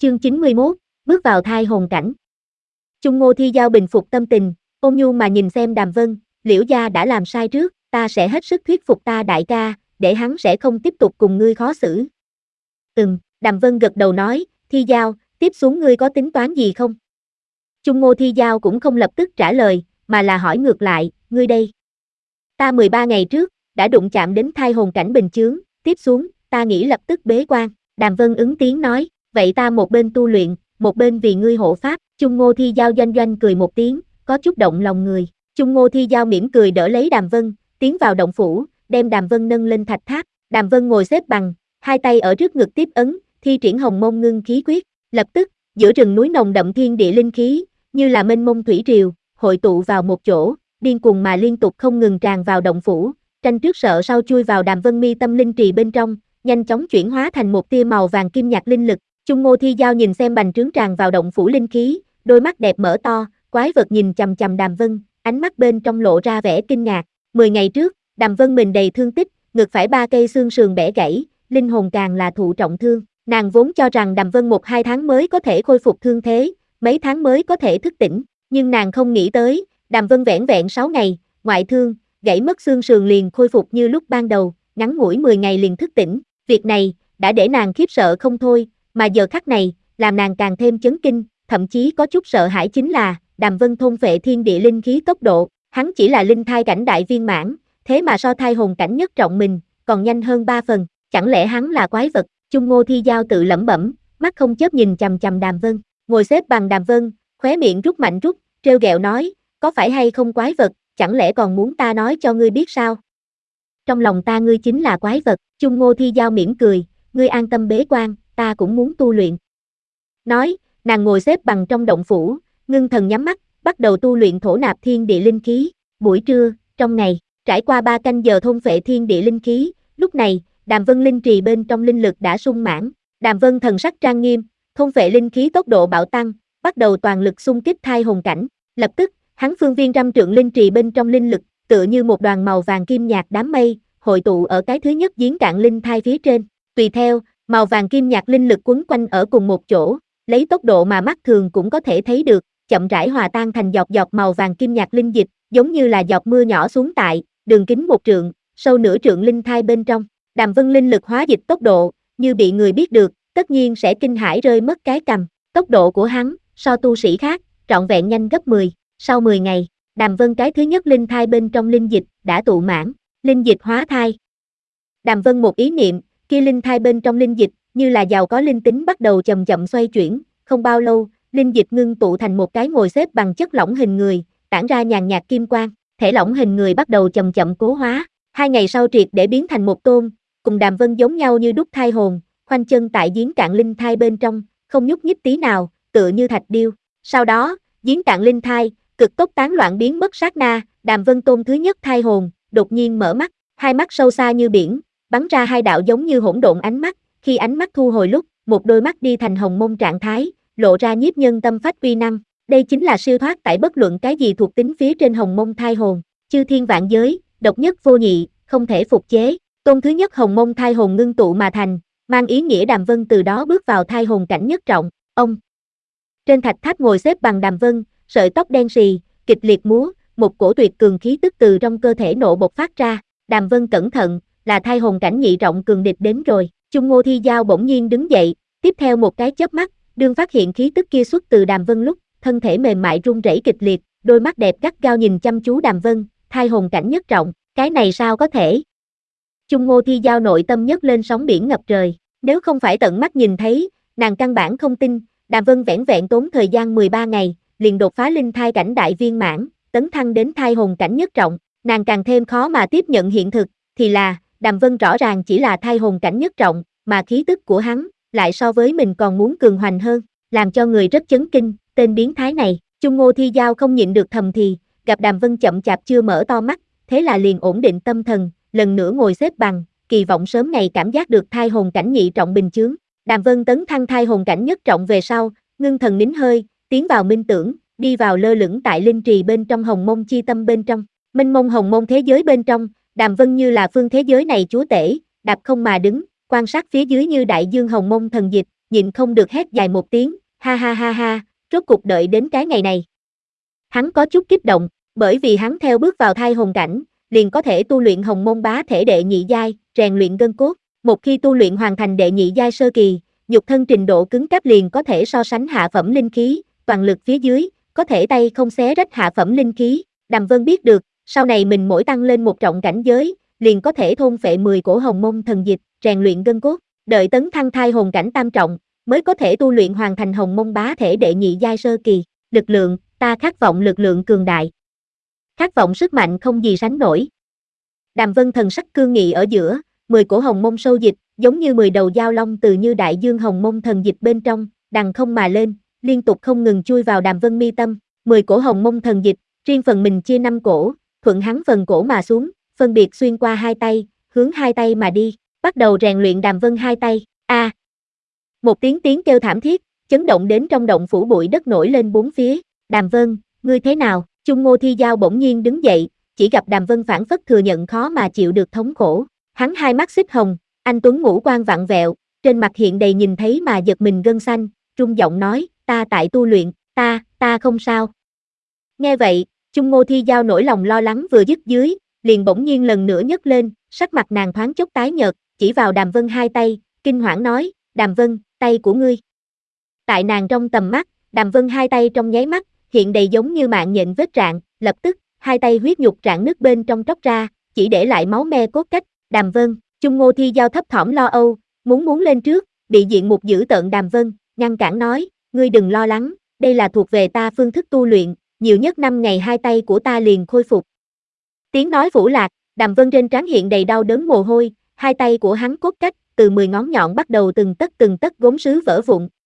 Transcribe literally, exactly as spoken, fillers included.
Chương chín mươi mốt, bước vào thai hồn cảnh. Chung Ngô Thi Giao bình phục tâm tình, ôn nhu mà nhìn xem Đàm Vân, Liễu gia đã làm sai trước, ta sẽ hết sức thuyết phục ta đại ca, để hắn sẽ không tiếp tục cùng ngươi khó xử. Ừm, Đàm Vân gật đầu nói, Thi Giao, tiếp xuống ngươi có tính toán gì không? Chung Ngô Thi Giao cũng không lập tức trả lời, mà là hỏi ngược lại, ngươi đây. Ta mười ba ngày trước, đã đụng chạm đến thai hồn cảnh bình chướng, tiếp xuống, ta nghĩ lập tức bế quan. Đàm Vân ứng tiếng nói, vậy ta một bên tu luyện, một bên vì ngươi hộ pháp. Chung Ngô Thi Giao doanh doanh cười một tiếng, có chút động lòng người. Chung Ngô Thi Giao mỉm cười đỡ lấy Đàm Vân, tiến vào động phủ, đem Đàm Vân nâng lên thạch tháp. Đàm Vân ngồi xếp bằng, hai tay ở trước ngực tiếp ấn, thi triển hồng mông ngưng khí quyết. Lập tức, giữa rừng núi nồng đậm thiên địa linh khí, như là mênh mông thủy triều, hội tụ vào một chỗ, điên cuồng mà liên tục không ngừng tràn vào động phủ, tranh trước sợ sau chui vào Đàm Vân mi tâm linh trì bên trong, nhanh chóng chuyển hóa thành một tia màu vàng kim nhạt linh lực. Chung Ngô Thi Giao nhìn xem bành trướng tràn vào động phủ linh khí, đôi mắt đẹp mở to, quái vật nhìn chằm chằm Đàm Vân, ánh mắt bên trong lộ ra vẻ kinh ngạc. Mười ngày trước, Đàm Vân mình đầy thương tích, ngực phải ba cây xương sườn bẻ gãy, linh hồn càng là thụ trọng thương. Nàng vốn cho rằng Đàm Vân một hai tháng mới có thể khôi phục thương thế, mấy tháng mới có thể thức tỉnh, nhưng nàng không nghĩ tới, Đàm Vân vẻn vẹn sáu ngày, ngoại thương, gãy mất xương sườn liền khôi phục như lúc ban đầu, ngắn ngủi mười ngày liền thức tỉnh. Việc này đã để nàng khiếp sợ không thôi, mà giờ khắc này, làm nàng càng thêm chấn kinh, thậm chí có chút sợ hãi chính là, Đàm Vân thôn phệ thiên địa linh khí tốc độ, hắn chỉ là linh thai cảnh đại viên mãn, thế mà so thai hồn cảnh nhất trọng mình, còn nhanh hơn ba phần, chẳng lẽ hắn là quái vật? Chung Ngô Thi Giao tự lẩm bẩm, mắt không chớp nhìn chằm chằm Đàm Vân, ngồi xếp bằng Đàm Vân, khóe miệng rút mạnh rút, trêu ghẹo nói, có phải hay không quái vật, chẳng lẽ còn muốn ta nói cho ngươi biết sao? Trong lòng ta ngươi chính là quái vật. Chung Ngô Thi Giao mỉm cười, ngươi an tâm bế quan, ta cũng muốn tu luyện. Nói, nàng ngồi xếp bằng trong động phủ, ngưng thần nhắm mắt, bắt đầu tu luyện thổ nạp thiên địa linh khí. Buổi trưa, trong ngày, trải qua ba canh giờ thôn phệ thiên địa linh khí, lúc này, Đàm Vân linh trì bên trong linh lực đã sung mãn. Đàm Vân thần sắc trang nghiêm, thôn phệ linh khí tốc độ bạo tăng, bắt đầu toàn lực xung kích thai hồn cảnh. Lập tức, hắn phương viên trăm trượng linh trì bên trong linh lực, tựa như một đoàn màu vàng kim nhạt đám mây, hội tụ ở cái thứ nhất giếng cạn linh thai phía trên. Tùy theo, màu vàng kim nhạt linh lực quấn quanh ở cùng một chỗ, lấy tốc độ mà mắt thường cũng có thể thấy được, chậm rãi hòa tan thành giọt giọt màu vàng kim nhạt linh dịch, giống như là giọt mưa nhỏ xuống tại đường kính một trượng, sâu nửa trượng linh thai bên trong. Đàm Vân linh lực hóa dịch tốc độ, như bị người biết được, tất nhiên sẽ kinh hãi rơi mất cái cằm. Tốc độ của hắn, so tu sĩ khác, trọn vẹn nhanh gấp mười. Sau mười ngày, Đàm Vân cái thứ nhất linh thai bên trong linh dịch đã tụ mãn, linh dịch hóa thai. Đàm Vân một ý niệm, kia linh thai bên trong linh dịch, như là giàu có linh tính bắt đầu chậm chậm xoay chuyển, không bao lâu, linh dịch ngưng tụ thành một cái ngồi xếp bằng chất lỏng hình người, tản ra nhàn nhạt kim quang, thể lỏng hình người bắt đầu chậm chậm cố hóa. Hai ngày sau triệt để biến thành một tôn, cùng Đàm Vân giống nhau như đúc thai hồn, khoanh chân tại giếng cạn linh thai bên trong, không nhúc nhích tí nào, tựa như thạch điêu. Sau đó, giếng cạn linh thai, cực tốc tán loạn biến mất sát na, Đàm Vân tôn thứ nhất thai hồn, đột nhiên mở mắt, hai mắt sâu xa như biển, bắn ra hai đạo giống như hỗn độn ánh mắt, khi ánh mắt thu hồi lúc, một đôi mắt đi thành hồng mông trạng thái, lộ ra nhiếp nhân tâm phách uy năng. Đây chính là siêu thoát tại bất luận cái gì thuộc tính phía trên hồng mông thai hồn, chư thiên vạn giới, độc nhất vô nhị, không thể phục chế. Tôn thứ nhất hồng mông thai hồn ngưng tụ mà thành, mang ý nghĩa Đàm Vân từ đó bước vào thai hồn cảnh nhất trọng. Ông trên thạch tháp ngồi xếp bằng Đàm Vân, sợi tóc đen sì, kịch liệt múa, một cổ tuyệt cường khí tức từ trong cơ thể nộ bộc phát ra. Đàm Vân cẩn thận, là thai hồn cảnh nhị trọng cường địch đến rồi. Chung Ngô Thi Giao bỗng nhiên đứng dậy, tiếp theo một cái chớp mắt, đương phát hiện khí tức kia xuất từ Đàm Vân lúc, thân thể mềm mại run rẩy kịch liệt, đôi mắt đẹp gắt gao nhìn chăm chú Đàm Vân, thai hồn cảnh nhất trọng, cái này sao có thể? Chung Ngô Thi Giao nội tâm nhấc lên sóng biển ngập trời, nếu không phải tận mắt nhìn thấy, nàng căn bản không tin, Đàm Vân vẻn vẹn tốn thời gian mười ba ngày, liền đột phá linh thai cảnh đại viên mãn, tấn thăng đến thai hồn cảnh nhất trọng, nàng càng thêm khó mà tiếp nhận hiện thực, thì là, Đàm Vân rõ ràng chỉ là thai hồn cảnh nhất trọng, mà khí tức của hắn, lại so với mình còn muốn cường hoành hơn, làm cho người rất chấn kinh, tên biến thái này. Chung Ngô Thi Giao không nhịn được thầm thì, gặp Đàm Vân chậm chạp chưa mở to mắt, thế là liền ổn định tâm thần, lần nữa ngồi xếp bằng, kỳ vọng sớm ngày cảm giác được thai hồn cảnh nhị trọng bình chướng. Đàm Vân tấn thăng thai hồn cảnh nhất trọng về sau, ngưng thần nín hơi, tiến vào minh tưởng, đi vào lơ lửng tại linh trì bên trong hồng mông chi tâm bên trong, minh mông hồng mông thế giới bên trong, Đàm Vân như là phương thế giới này chúa tể, đạp không mà đứng, quan sát phía dưới như đại dương hồng mông thần dịch, nhịn không được hét dài một tiếng, ha ha ha ha, rốt cục đợi đến cái ngày này. Hắn có chút kích động, bởi vì hắn theo bước vào thai hồn cảnh, liền có thể tu luyện hồng môn bá thể đệ nhị giai, rèn luyện gân cốt. Một khi tu luyện hoàn thành đệ nhị giai sơ kỳ, nhục thân trình độ cứng cáp liền có thể so sánh hạ phẩm linh khí, toàn lực phía dưới, có thể tay không xé rách hạ phẩm linh khí. Đàm Vân biết được, sau này mình mỗi tăng lên một trọng cảnh giới, liền có thể thôn phệ mười cổ hồng môn thần dịch, rèn luyện gân cốt, đợi tấn thăng thai hồn cảnh tam trọng, mới có thể tu luyện hoàn thành hồng môn bá thể đệ nhị giai sơ kỳ. Lực lượng, ta khát vọng lực lượng cường đại. Khát vọng sức mạnh không gì sánh nổi. Đàm Vân thần sắc cương nghị ở giữa, mười cổ hồng môn sâu dịch, giống như mười đầu dao long từ như đại dương hồng môn thần dịch bên trong, đằng không mà lên, liên tục không ngừng chui vào Đàm Vân mi tâm. Mười cổ hồng môn thần dịch, riêng phần mình chia năm cổ, thuận hắn phần cổ mà xuống, phân biệt xuyên qua hai tay, hướng hai tay mà đi, bắt đầu rèn luyện Đàm Vân hai tay. A! À, một tiếng tiếng kêu thảm thiết, chấn động đến trong động phủ bụi đất nổi lên bốn phía. Đàm Vân, ngươi thế nào? Chung Ngô Thi Giao bỗng nhiên đứng dậy, chỉ gặp Đàm Vân phản phất thừa nhận khó mà chịu được thống khổ. Hắn hai mắt xích hồng, anh tuấn ngũ quan vặn vẹo, trên mặt hiện đầy nhìn thấy mà giật mình gân xanh, run giọng nói, ta tại tu luyện, ta, ta không sao. Nghe vậy, Chung Ngô Thi Giao nỗi lòng lo lắng vừa dứt dưới, liền bỗng nhiên lần nữa nhấc lên, sắc mặt nàng thoáng chốc tái nhợt, chỉ vào Đàm Vân hai tay, kinh hoảng nói, Đàm Vân, tay của ngươi. Tại nàng trong tầm mắt, Đàm Vân hai tay trong nháy mắt, hiện đầy giống như mạng nhện vết rạn, lập tức, hai tay huyết nhục rạn nứt bên trong tróc ra, chỉ để lại máu me cốt cách. Đàm Vân, Chung Ngô Thi Giao thấp thỏm lo âu, muốn muốn lên trước, bị diện mục dữ tợn Đàm Vân, ngăn cản nói, ngươi đừng lo lắng, đây là thuộc về ta phương thức tu luyện, nhiều nhất năm ngày hai tay của ta liền khôi phục. Tiếng nói vũ lạc, Đàm Vân trên trán hiện đầy đau đớn mồ hôi, hai tay của hắn cốt cách, từ mười ngón nhọn bắt đầu từng tấc từng tấc gốm sứ vỡ vụn,